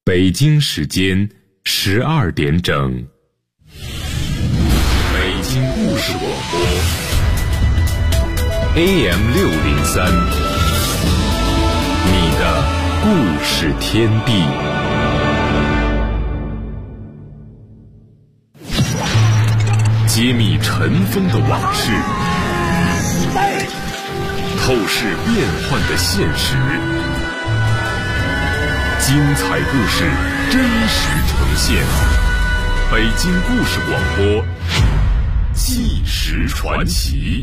北京时间12点整，北京故事广播 AM603，你的故事天地。揭秘尘封的往事，透视变幻的现实，精彩故事真实呈现。北京故事广播，纪实传奇。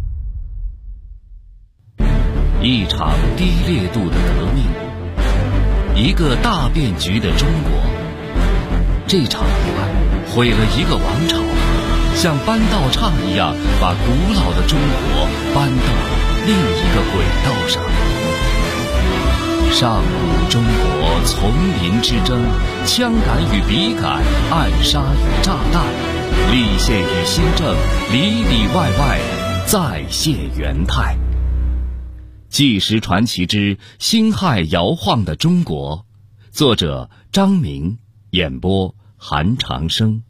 一场低烈度的革命，一个大变局的中国。这场意外毁了一个王朝，像搬道岔一样把古老的中国搬到另一个轨道上。上古中国丛林之争，枪杆与笔杆，暗杀与炸弹，立宪与新政，里里外外再现元态。纪实传奇之辛亥摇晃的中国，作者张明，演播韩长生。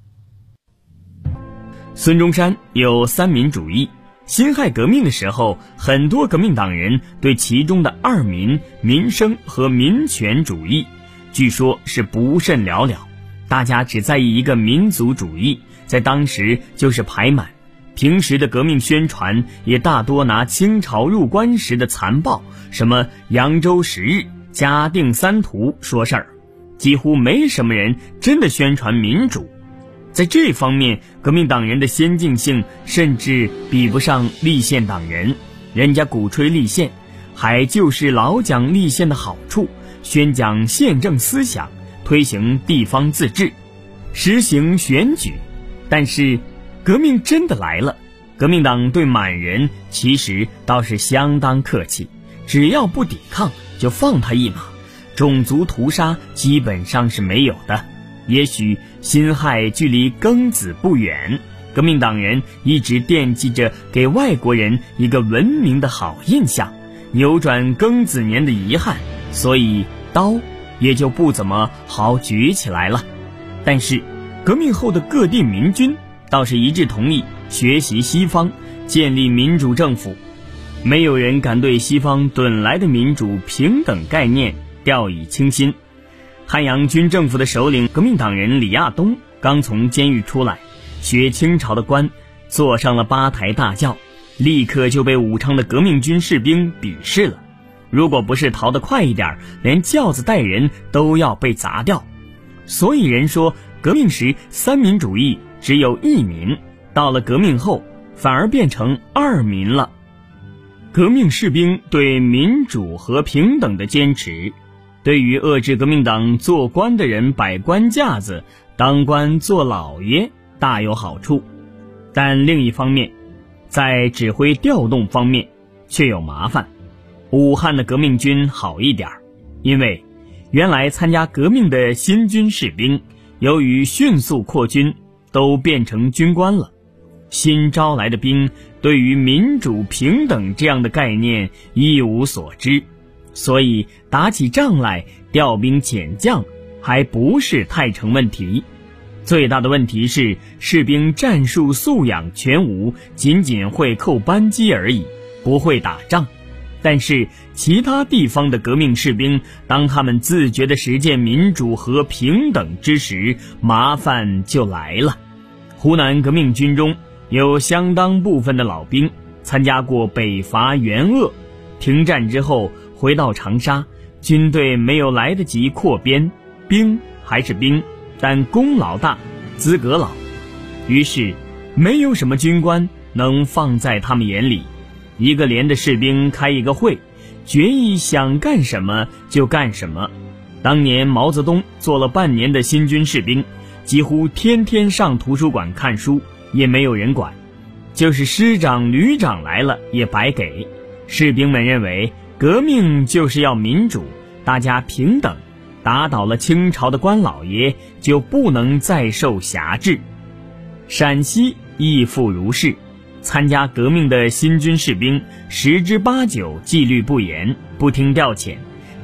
孙中山有三民主义，辛亥革命的时候，很多革命党人对其中的二民、民生和民权主义据说是不甚了了，大家只在意一个民族主义，在当时就是排满。平时的革命宣传也大多拿清朝入关时的残暴，什么扬州10日、嘉定3屠说事儿，几乎没什么人真的宣传民主。在这方面，革命党人的先进性甚至比不上立宪党人，人家鼓吹立宪，还就是老讲立宪的好处，宣讲宪政思想，推行地方自治，实行选举。但是革命真的来了，革命党对满人其实倒是相当客气，只要不抵抗就放他一马，种族屠杀基本上是没有的。也许辛亥距离庚子不远，革命党人一直惦记着给外国人一个文明的好印象，扭转庚子年的遗憾，所以刀也就不怎么好举起来了。但是革命后的各地民军倒是一致同意学习西方，建立民主政府，没有人敢对西方趸来的民主平等概念掉以轻心。汉阳军政府的首领革命党人李亚东刚从监狱出来，学清朝的官，坐上了8抬大轿，立刻就被武昌的革命军士兵鄙视了。如果不是逃得快一点，连轿子带人都要被砸掉。所以人说革命时三民主义只有一民，到了革命后反而变成二民了。革命士兵对民主和平等的坚持，对于遏制革命党做官的人摆官架子，当官做老爷大有好处。但另一方面，在指挥调动方面却有麻烦。武汉的革命军好一点，因为原来参加革命的新军士兵由于迅速扩军都变成军官了，新招来的兵对于民主平等这样的概念一无所知，所以打起仗来调兵遣将还不是太成问题。最大的问题是士兵战术素养全无，仅仅会扣扳机而已，不会打仗。但是其他地方的革命士兵，当他们自觉地实践民主和平等之时，麻烦就来了。湖南革命军中有相当部分的老兵参加过北伐援鄂，停战之后回到长沙，军队没有来得及扩编，兵还是兵，但功劳大，资格老，于是没有什么军官能放在他们眼里。一个连的士兵开一个会，决议想干什么就干什么。当年毛泽东做了半年的新军士兵，几乎天天上图书馆看书，也没有人管，就是师长旅长来了也白给。士兵们认为革命就是要民主，大家平等，打倒了清朝的官老爷就不能再受辖制。陕西亦复如是，参加革命的新军士兵10之8九纪律不严，不听调遣，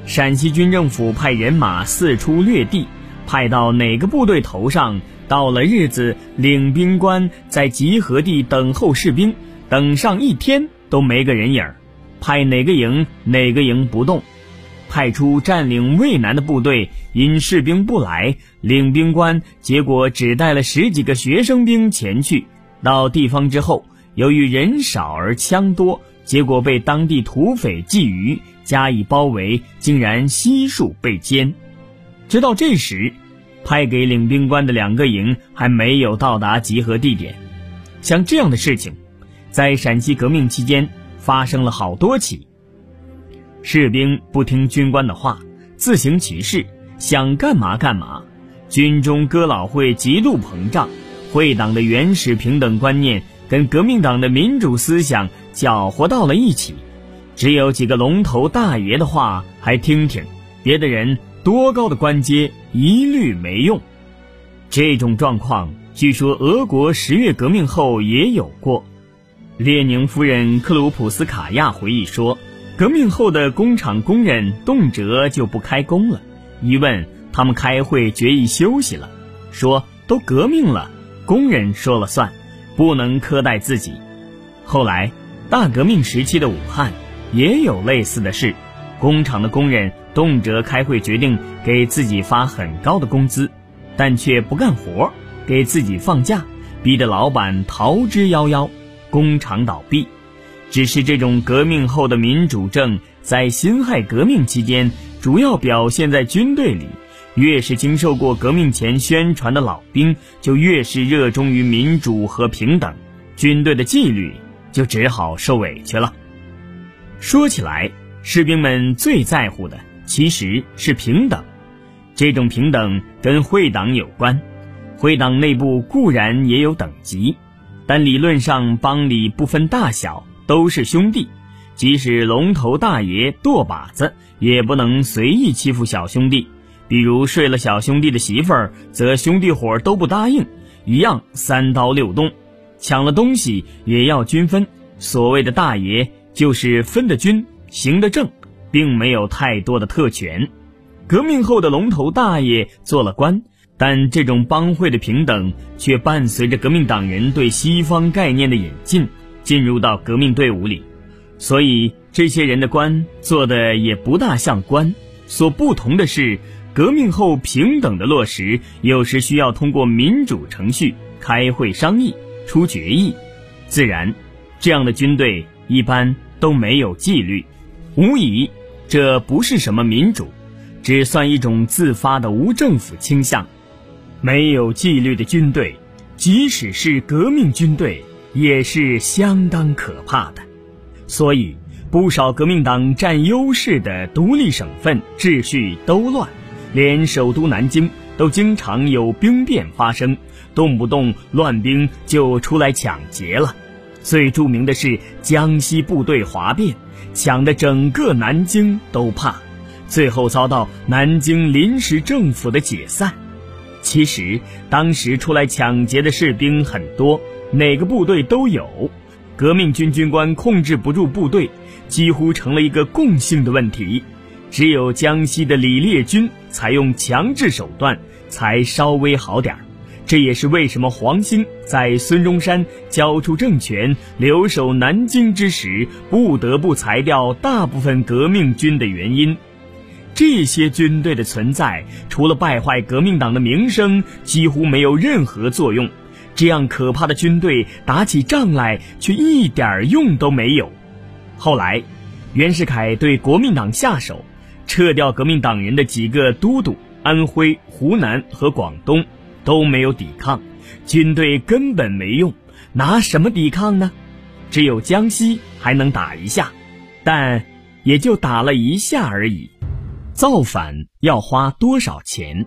陕西军政府派人马四处掠地，派到哪个部队头上，到了日子，领兵官在集合地等候士兵，等上1天都没个人影儿，派哪个营哪个营不动。派出占领渭南的部队，因士兵不来，领兵官结果只带了10几个学生兵前去。到地方之后，由于人少而枪多，结果被当地土匪觊觎，加以包围，竟然悉数被歼。直到这时，派给领兵官的2个营还没有到达集合地点。像这样的事情，在陕西革命期间发生了好多起。士兵不听军官的话，自行其事，想干嘛干嘛。军中哥老会极度膨胀，会党的原始平等观念跟革命党的民主思想搅和到了一起，只有几个龙头大爷的话还听听，别的人多高的官阶一律没用。这种状况据说俄国10月革命后也有过。列宁夫人克鲁普斯卡娅回忆说，革命后的工厂工人动辄就不开工了，一问他们开会决议休息了，说都革命了，工人说了算，不能苛待自己。后来大革命时期的武汉也有类似的事，工厂的工人动辄开会决定给自己发很高的工资，但却不干活，给自己放假，逼得老板逃之夭夭，工厂倒闭。只是这种革命后的民主政在辛亥革命期间主要表现在军队里，越是经受过革命前宣传的老兵，就越是热衷于民主和平等，军队的纪律就只好受委屈了。说起来，士兵们最在乎的其实是平等。这种平等跟会党有关，会党内部固然也有等级，但理论上帮里不分大小，都是兄弟，即使龙头大爷舵把子，也不能随意欺负小兄弟。比如睡了小兄弟的媳妇儿，则兄弟伙都不答应，一样3刀6洞。抢了东西也要均分，所谓的大爷就是分得均，行得正，并没有太多的特权。革命后的龙头大爷做了官，但这种帮会的平等却伴随着革命党人对西方概念的引进，进入到革命队伍里，所以这些人的官做的也不大像官。所不同的是，革命后平等的落实有时需要通过民主程序开会商议出决议，自然这样的军队一般都没有纪律，无疑这不是什么民主，只算一种自发的无政府倾向。没有纪律的军队，即使是革命军队，也是相当可怕的。所以不少革命党占优势的独立省份秩序都乱，连首都南京都经常有兵变发生，动不动乱兵就出来抢劫了。最著名的是江西部队哗变，抢得整个南京都怕，最后遭到南京临时政府的解散。其实当时出来抢劫的士兵很多，哪个部队都有，革命军军官控制不住部队，几乎成了一个共性的问题。只有江西的李烈钧采用强制手段才稍微好点，这也是为什么黄兴在孙中山交出政权留守南京之时不得不裁掉大部分革命军的原因。这些军队的存在，除了败坏革命党的名声，几乎没有任何作用。这样可怕的军队打起仗来却一点用都没有。后来袁世凯对国民党下手，撤掉革命党人的几个都督，安徽、湖南和广东都没有抵抗，军队根本没用，拿什么抵抗呢？只有江西还能打一下，但也就打了一下而已。造反要花多少钱？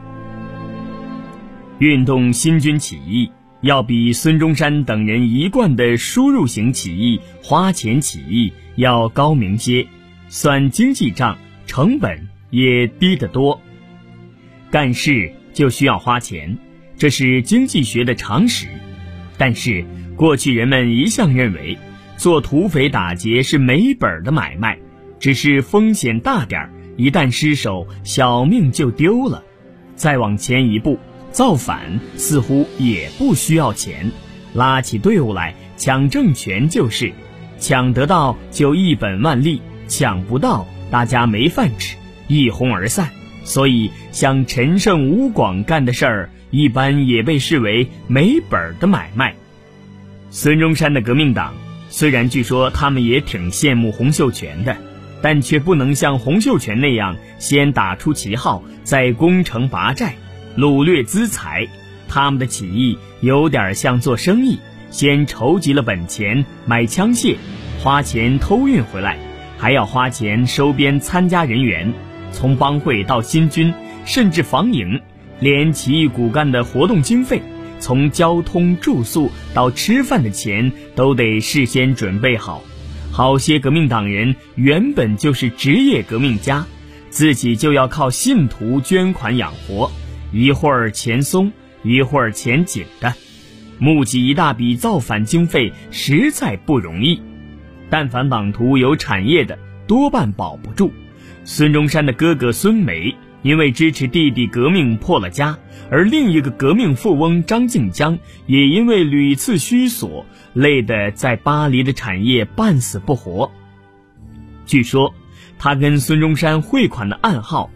运动新军起义要比孙中山等人一贯的输入型起义、花钱起义要高明些，算经济账，成本也低得多。干事就需要花钱，这是经济学的常识。但是过去人们一向认为，做土匪打劫是没本的买卖，只是风险大点， 一旦失手，小命就丢了。再往前一步，造反似乎也不需要钱，拉起队伍来抢政权就是，抢得到就一本万利，抢不到大家没饭吃，一哄而散。所以像陈胜、吴广干的事儿，一般也被视为没本的买卖。孙中山的革命党虽然据说他们也挺羡慕洪秀全的，但却不能像洪秀全那样先打出旗号，再攻城拔寨，掳掠资财。他们的起义有点像做生意，先筹集了本钱买枪械，花钱偷运回来，还要花钱收编参加人员，从帮会到新军，甚至防营，连起义骨干的活动经费，从交通住宿到吃饭的钱都得事先准备好。好些革命党人原本就是职业革命家，自己就要靠信徒捐款养活，一会儿钱松，一会儿钱紧的，募集一大笔造反经费实在不容易。但凡党徒有产业的，多半保不住。孙中山的哥哥孙眉因为支持弟弟革命破了家，而另一个革命富翁张静江也因为屡次虚索，累得在巴黎的产业半死不活。据说他跟孙中山汇款的暗号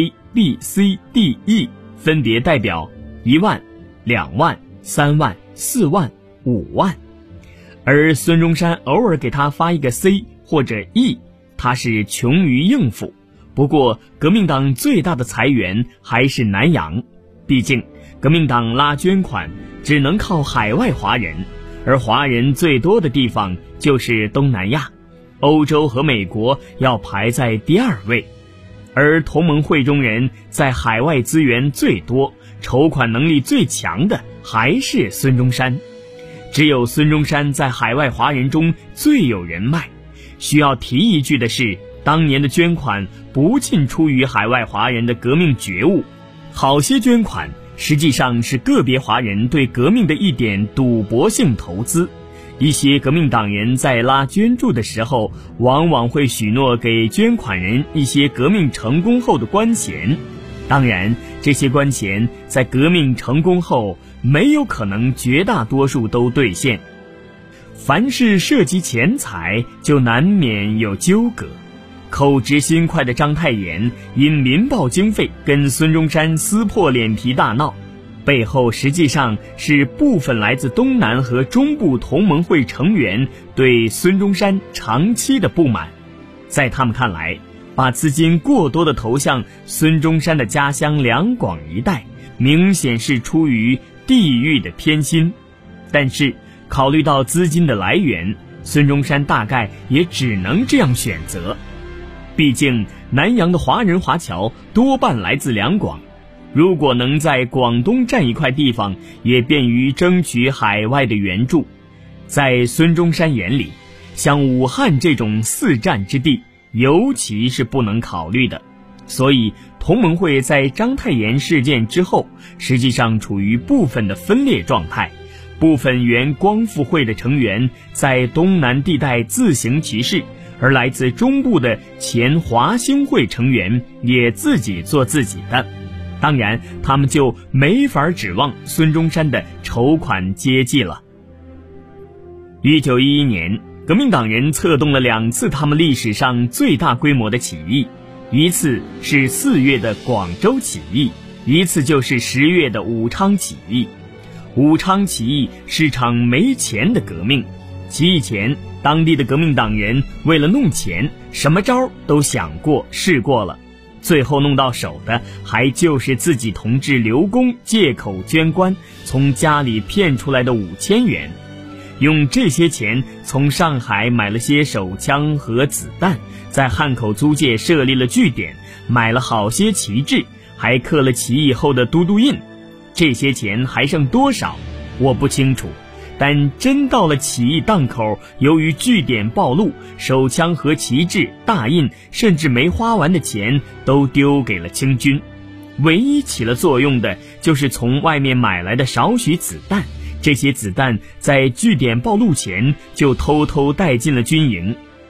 A、B、C、D、E 分别代表1万、2万、3万、4万、5万，而孙中山偶尔给他发一个 C 或者 E， 他是穷于应付。不过革命党最大的财源还是南洋，毕竟革命党拉捐款只能靠海外华人，而华人最多的地方就是东南亚，欧洲和美国要排在第2位。而同盟会中人在海外资源最多，筹款能力最强的还是孙中山。只有孙中山在海外华人中最有人脉。需要提一句的是，当年的捐款不尽出于海外华人的革命觉悟，好些捐款实际上是个别华人对革命的一点赌博性投资。一些革命党人在拉捐助的时候，往往会许诺给捐款人一些革命成功后的官衔，当然这些官衔在革命成功后没有可能绝大多数都兑现。凡是涉及钱财，就难免有纠葛。口直心快的章太炎因民报经费跟孙中山撕破脸皮大闹，背后实际上是部分来自东南和中部同盟会成员对孙中山长期的不满。在他们看来，把资金过多的投向孙中山的家乡两广一带，明显是出于地域的偏心。但是考虑到资金的来源，孙中山大概也只能这样选择。毕竟南洋的华人华侨多半来自两广，如果能在广东占一块地方，也便于争取海外的援助。在孙中山眼里，像武汉这种4战之地尤其是不能考虑的。所以同盟会在章太炎事件之后，实际上处于部分的分裂状态。部分原光复会的成员在东南地带自行其事，而来自中部的前华兴会成员也自己做自己的。当然他们就没法指望孙中山的筹款接济了。1911年，革命党人策动了2次他们历史上最大规模的起义，一次是4月的广州起义，一次就是10月的武昌起义。武昌起义是场没钱的革命，起义前当地的革命党人为了弄钱，什么招都想过试过了，最后弄到手的还就是自己同志刘公借口捐官从家里骗出来的5000元。用这些钱从上海买了些手枪和子弹，在汉口租界设立了据点，买了好些旗帜，还刻了起义后的都督印。这些钱还剩多少我不清楚，但真到了起义档口，由于据点暴露，手枪和旗帜、大印甚至没花完的钱都丢给了清军。唯一起了作用的就是从外面买来的少许子弹，这些子弹在据点暴露前就偷偷带进了军营。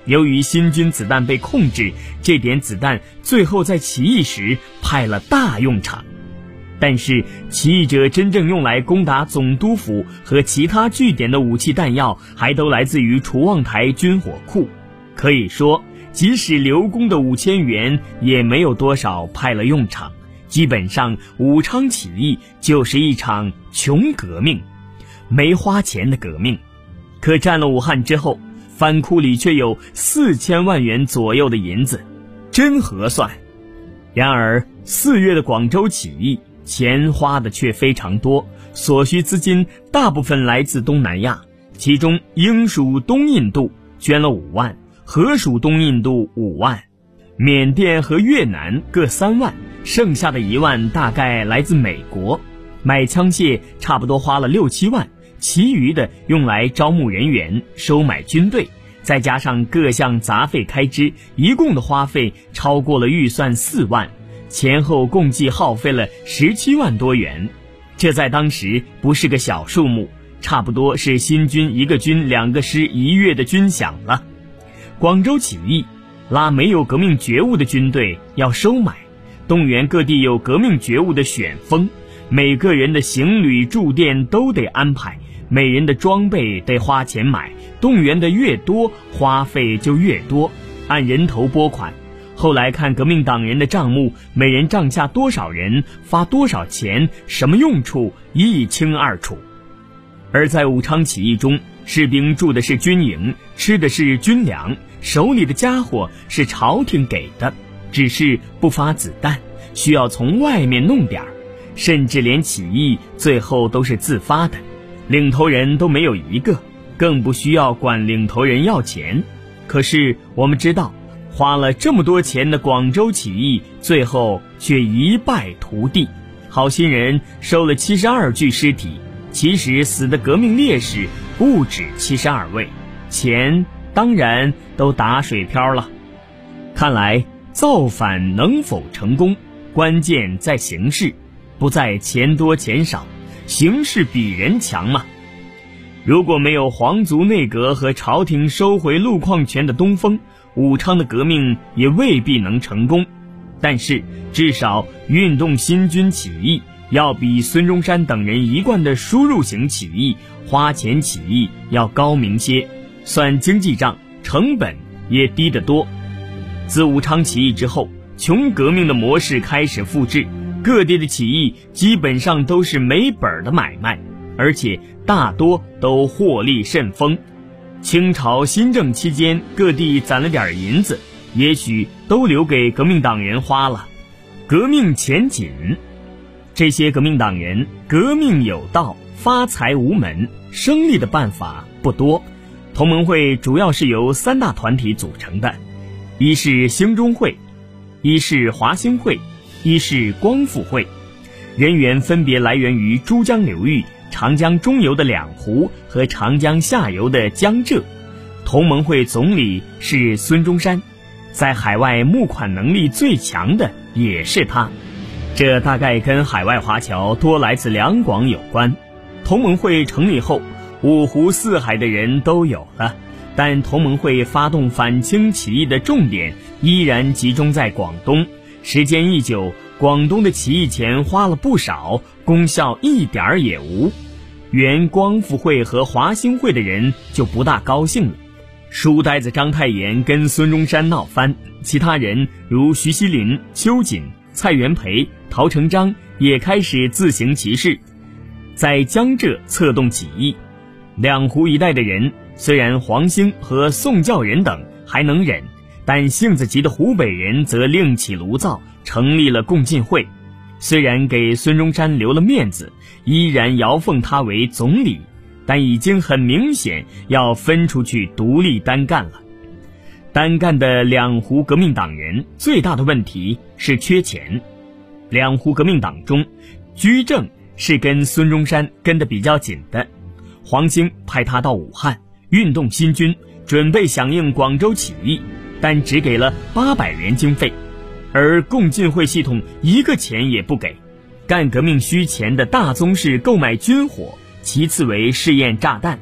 由于新军子弹被控制，这点子弹最后在起义时派了大用场。但是起义者真正用来攻打总督府和其他据点的武器弹药，还都来自于楚望台军火库。可以说，即使刘公的5000元也没有多少派了用场。基本上武昌起义就是一场穷革命，没花钱的革命。可占了武汉之后，藩库里却有4000万元左右的银子，真合算。然而4月的广州起义，钱花的却非常多，所需资金大部分来自东南亚，其中英属东印度捐了5万，荷属东印度5万，缅甸和越南各3万，剩下的1万大概来自美国。买枪械差不多花了6、7万，其余的用来招募人员、收买军队，再加上各项杂费开支，一共的花费超过了预算4万，前后共计耗费了17万多元。这在当时不是个小数目，差不多是新军1个军2个师1月的军饷了。广州起义拉没有革命觉悟的军队要收买，动员各地有革命觉悟的选锋，每个人的行旅住店都得安排，每人的装备得花钱买，动员的越多，花费就越多，按人头拨款。后来看革命党人的账目，每人帐下多少人，发多少钱，什么用处，一清二楚。而在武昌起义中，士兵住的是军营，吃的是军粮，手里的家伙是朝廷给的，只是不发子弹，需要从外面弄点儿，甚至连起义最后都是自发的，领头人都没有一个，更不需要管领头人要钱。可是我们知道，花了这么多钱的广州起义，最后却一败涂地。好心人收了72具尸体，其实死的革命烈士不止72位，钱当然都打水漂了。看来造反能否成功，关键在形势，不在钱多钱少，形势比人强嘛。如果没有皇族内阁和朝廷收回路况权的东风，武昌的革命也未必能成功。但是至少运动新军起义要比孙中山等人一贯的输入型起义、花钱起义要高明些，算经济账，成本也低得多。自武昌起义之后，穷革命的模式开始复制，各地的起义基本上都是没本的买卖，而且大多都获利甚丰。清朝新政期间，各地攒了点银子，也许都留给革命党人花了。革命钱紧，这些革命党人革命有道，发财无门，生利的办法不多。同盟会主要是由3大团体组成的，一是兴中会，一是华兴会，一是光复会。人员分别来源于珠江流域、长江中游的两湖和长江下游的江浙。同盟会总理是孙中山，在海外募款能力最强的也是他。这大概跟海外华侨多来自两广有关。同盟会成立后，5湖4海的人都有了，但同盟会发动反清起义的重点依然集中在广东。时间一久，广东的起义钱花了不少，功效一点儿也无。原光复会和华兴会的人就不大高兴了。书呆子章太炎跟孙中山闹翻，其他人如徐锡麟、秋瑾、蔡元培、陶成章也开始自行其事，在江浙策动起义。两湖一带的人，虽然黄兴和宋教仁等还能忍，但性子急的湖北人则另起炉灶，成立了共进会。虽然给孙中山留了面子，依然摇奉他为总理，但已经很明显要分出去独立单干了。单干的两湖革命党人最大的问题是缺钱。两湖革命党中，居正是跟孙中山跟得比较紧的，黄兴派他到武汉运动新军，准备响应广州起义，但只给了800元经费，而共进会系统一个钱也不给。干革命需钱的大宗是购买军火，其次为试验炸弹。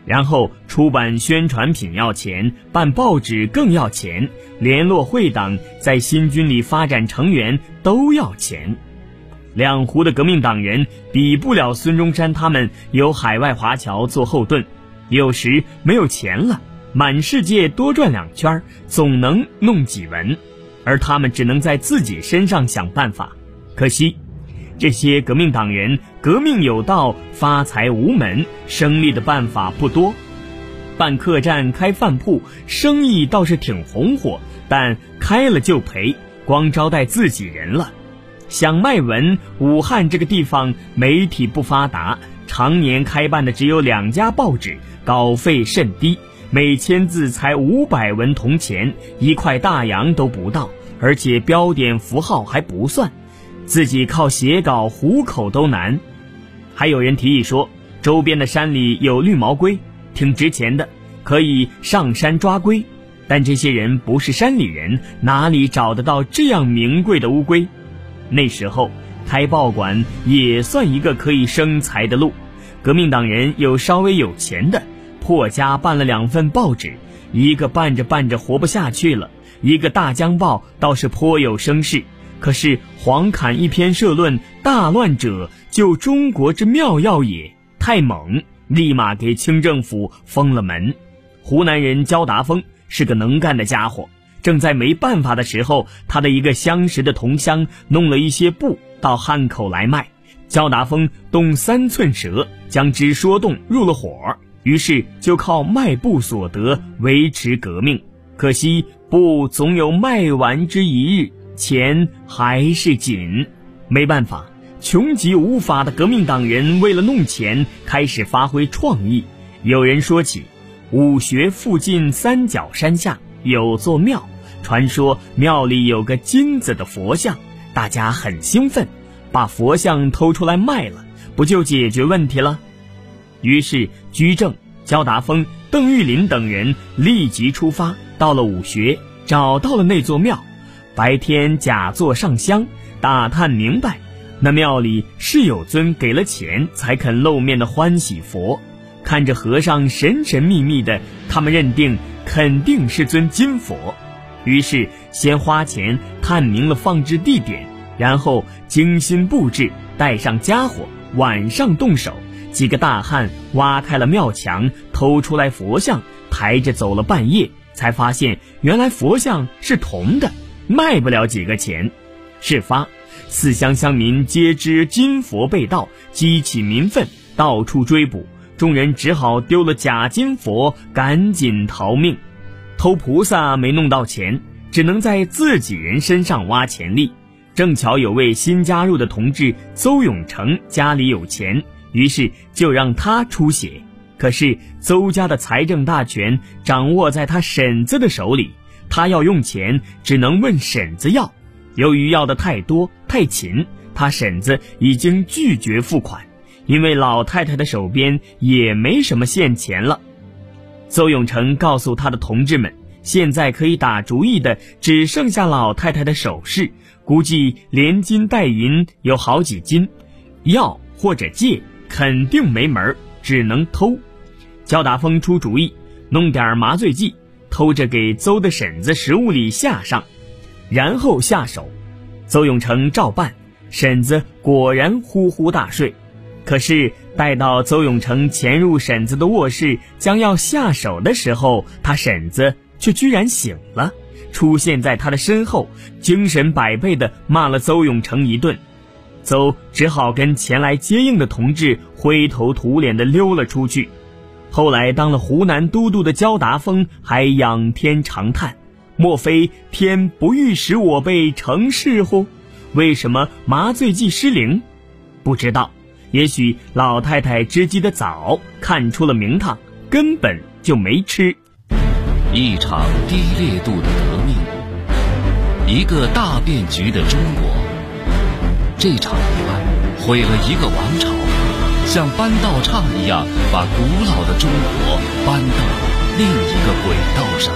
然后出版宣传品要钱，办报纸更要钱，联络会党，在新军里发展成员都要钱。两湖的革命党人比不了孙中山他们有海外华侨做后盾，有时没有钱了，满世界多转2圈，总能弄几文，而他们只能在自己身上想办法。可惜这些革命党人革命有道，发财无门，生利的办法不多。办客栈开饭铺，生意倒是挺红火，但开了就赔，光招待自己人了。想卖文，武汉这个地方媒体不发达，常年开办的只有2家报纸，稿费甚低，每1000字才500文铜钱，1块大洋都不到，而且标点符号还不算，自己靠写稿糊口都难。还有人提议说，周边的山里有绿毛龟，挺值钱的，可以上山抓龟，但这些人不是山里人，哪里找得到这样名贵的乌龟？那时候开报馆也算一个可以生财的路。革命党人有稍微有钱的，破家办了2份报纸，一个办着办着活不下去了，一个大江报倒是颇有声势。可是黄侃一篇社论，大乱者就中国之妙药也，太猛，立马给清政府封了门。湖南人焦达峰是个能干的家伙，正在没办法的时候，他的一个相识的同乡弄了一些布到汉口来卖，焦达峰动3寸舌，将之说动入了伙，于是就靠卖布所得维持革命。可惜布总有卖完之一日，钱还是紧。没办法，穷极无法的革命党人为了弄钱，开始发挥创意。有人说起武穴附近3角山下有座庙，传说庙里有个金子的佛像，大家很兴奋，把佛像偷出来卖了，不就解决问题了？于是居正、焦达峰、邓玉林等人立即出发，到了武穴，找到了那座庙，白天假作上香，打探明白，那庙里是有尊给了钱才肯露面的欢喜佛。看着和尚神神秘秘的，他们认定肯定是尊金佛，于是先花钱探明了放置地点，然后精心布置，带上家伙，晚上动手。几个大汉挖开了庙墙，偷出来佛像，抬着走了半夜，才发现原来佛像是铜的，卖不了几个钱。事发4乡乡民皆知金佛被盗，激起民愤，到处追捕，众人只好丢了假金佛，赶紧逃命。偷菩萨没弄到钱，只能在自己人身上挖钱力。正巧有位新加入的同志邹永成家里有钱，于是就让他出血。可是邹家的财政大权掌握在他婶子的手里，他要用钱只能问婶子要，由于要的太多太勤，他婶子已经拒绝付款，因为老太太的手边也没什么现钱了。邹永成告诉他的同志们，现在可以打主意的只剩下老太太的首饰，估计连金带银有好几斤，要或者借肯定没门，只能偷。焦达峰出主意，弄点麻醉剂，偷着给邹的婶子食物里下上，然后下手。邹永成照办，婶子果然呼呼大睡。可是待到邹永成潜入婶子的卧室，将要下手的时候，他婶子却居然醒了，出现在他的身后，精神百倍地骂了邹永成一顿。邹只好跟前来接应的同志灰头土脸地溜了出去。后来当了湖南都督的焦达峰还仰天长叹，莫非天不欲使我辈成事乎？为什么麻醉剂失灵？不知道，也许老太太知机的早，看出了名堂，根本就没吃。 一场低烈度的革命，一个大变局的中国。这场意外毁了一个王朝，像搬道岔一样把古老的中国搬到另一个轨道上。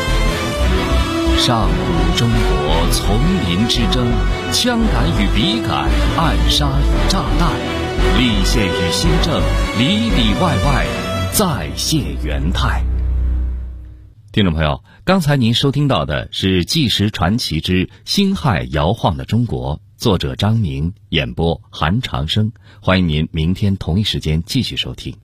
上古中国丛林之争，枪杆与笔杆，暗杀与炸弹，立宪与新政，里里外外再现元泰。听众朋友，刚才您收听到的是《纪实传奇之辛亥摇晃的中国》，作者张明，演播韩长生。欢迎您明天同一时间继续收听。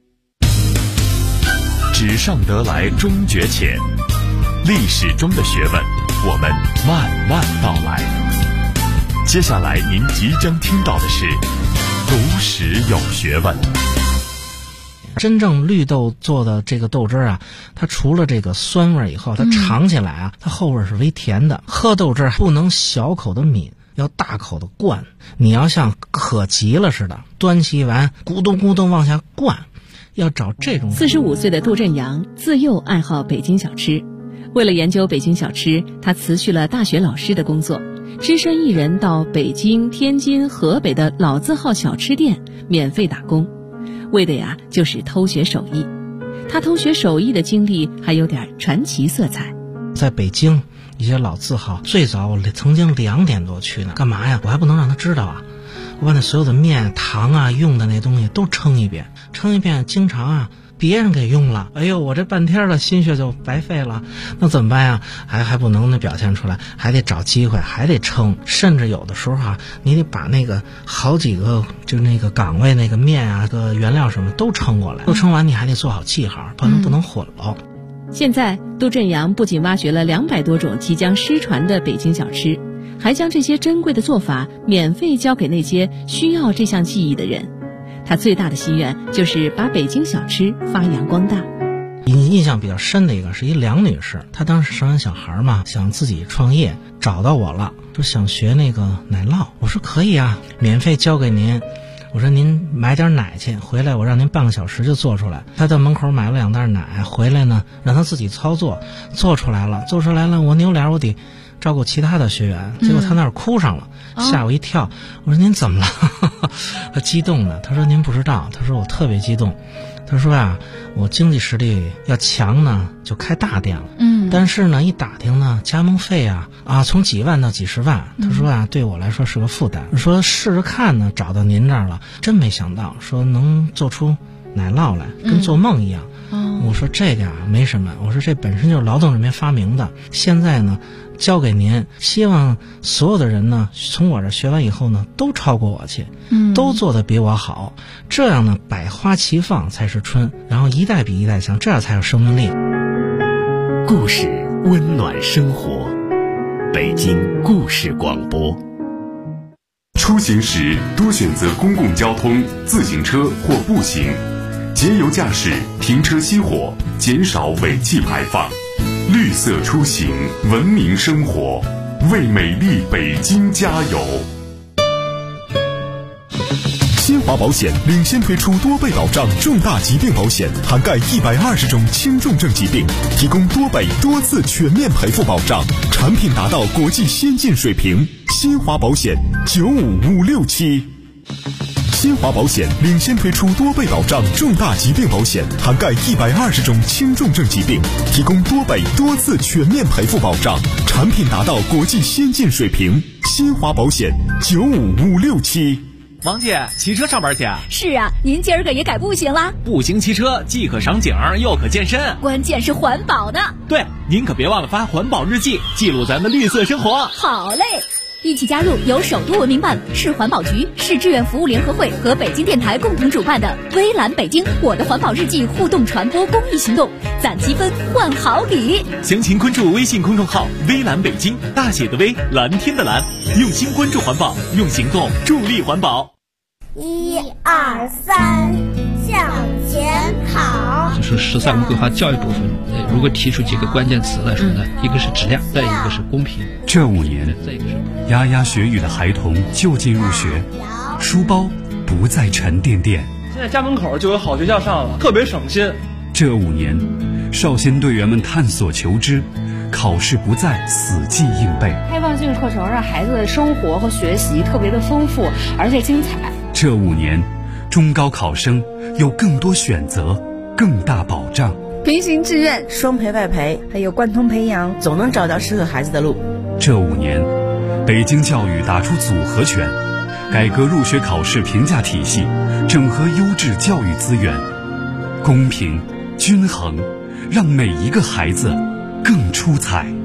纸上得来终觉浅，历史中的学问，我们慢慢道来。接下来您即将听到的是读史有学问。 真正绿豆做的这个豆汁啊，它除了这个酸味以后，它尝起来啊，它后味是微甜的。喝豆汁不能小口的抿，要大口的灌。你要像渴急了似的，端起一碗咕咚咕咚往下灌，要找这种。 45岁的杜振阳自幼爱好北京小吃，为了研究北京小吃，他辞去了大学老师的工作，只身一人到北京、天津、河北的老字号小吃店免费打工。为的呀，就是偷学手艺。他偷学手艺的经历还有点传奇色彩。 在北京一些老字号，最早我曾经2点多去呢，干嘛呀？我还不能让他知道啊！我把那所有的面、糖啊、用的那东西都称一遍，经常啊别人给用了，哎呦，我这半天的心血就白费了，那怎么办呀？还不能表现出来，还得找机会，还得称，甚至有的时候啊，你得把那个好几个就那个岗位那个面啊、个原料什么都称过来，都称完你还得做好记号，不能混了。 现在杜振阳不仅挖掘了200多种即将失传的北京小吃，还将这些珍贵的做法免费教给那些需要这项技艺的人。他最大的心愿就是把北京小吃发扬光大。 印象比较深的一个是一梁女士，她当时生完小孩嘛，想自己创业，找到我了，说想学那个奶酪。我说可以啊，免费教给您。我说您买点奶去，回来我让您半个小时就做出来。他到门口买了2袋奶，回来呢让他自己操作，做出来了，我扭脸我得照顾其他的学员，结果他那儿哭上了，吓我一跳。我说您怎么了？他激动的，他说您不知道，他说我特别激动。他说啊，我经济实力要强呢，就开大店了。但是呢，一打听呢，加盟费啊从几万到几十万。他说啊，对我来说是个负担。说试试看呢，找到您这儿了，真没想到，说能做出奶酪来，跟做梦一样。我说这个啊没什么，我说这本身就是劳动人民发明的，现在呢交给您，希望所有的人呢从我这学完以后呢都超过我去，都做得比我好，这样呢百花齐放才是春，然后一代比一代强，这样才有生命力。 故事温暖生活，北京故事广播。出行时多选择公共交通、自行车或步行，节油驾驶，停车熄火，减少尾气排放。绿色出行，文明生活，为美丽北京加油。新华保险领先推出多倍保障重大疾病保险，涵盖120种轻重症疾病，提供多倍多次全面赔付保障，产品达到国际先进水平。新华保险95567。新华保险领先推出多倍保障重大疾病保险，涵盖120种轻重症疾病，提供多倍多次全面赔付保障，产品达到国际先进水平。新华保险95567。 王姐，骑车上班去啊？ 是啊，您今儿个也改步行啦？ 步行骑车既可赏景又可健身， 关键是环保呢。 对，您可别忘了发环保日记，记录咱们绿色生活。 好嘞，一起加入由首都文明办、市环保局、市志愿服务联合会和北京电台共同主办的微蓝北京我的环保日记互动传播公益行动，攒积分换好礼。 详情关注微信公众号微蓝北京，大写的微，蓝天的蓝，用心关注环保，用行动助力环保。 1、2、3，向前跑。 就是“13五”规划教育部分，如果提出几个关键词来说呢，一个是质量，再一个是公平。 这5年，牙牙学语的孩童就近入学，书包不再沉甸甸。 现在家门口就有好学校上了，特别省心。 这5年，少先队员们探索求知，考试不再死记硬背。 开放性课程让孩子的生活和学习特别的丰富，而且精彩。 这5年，中高考生有更多选择，更大保障。 平行志愿、双培外培，还有贯通培养，总能找到适合孩子的路。 这5年，北京教育打出组合拳，改革入学考试评价体系，整合优质教育资源， 公平、均衡，让每一个孩子更出彩。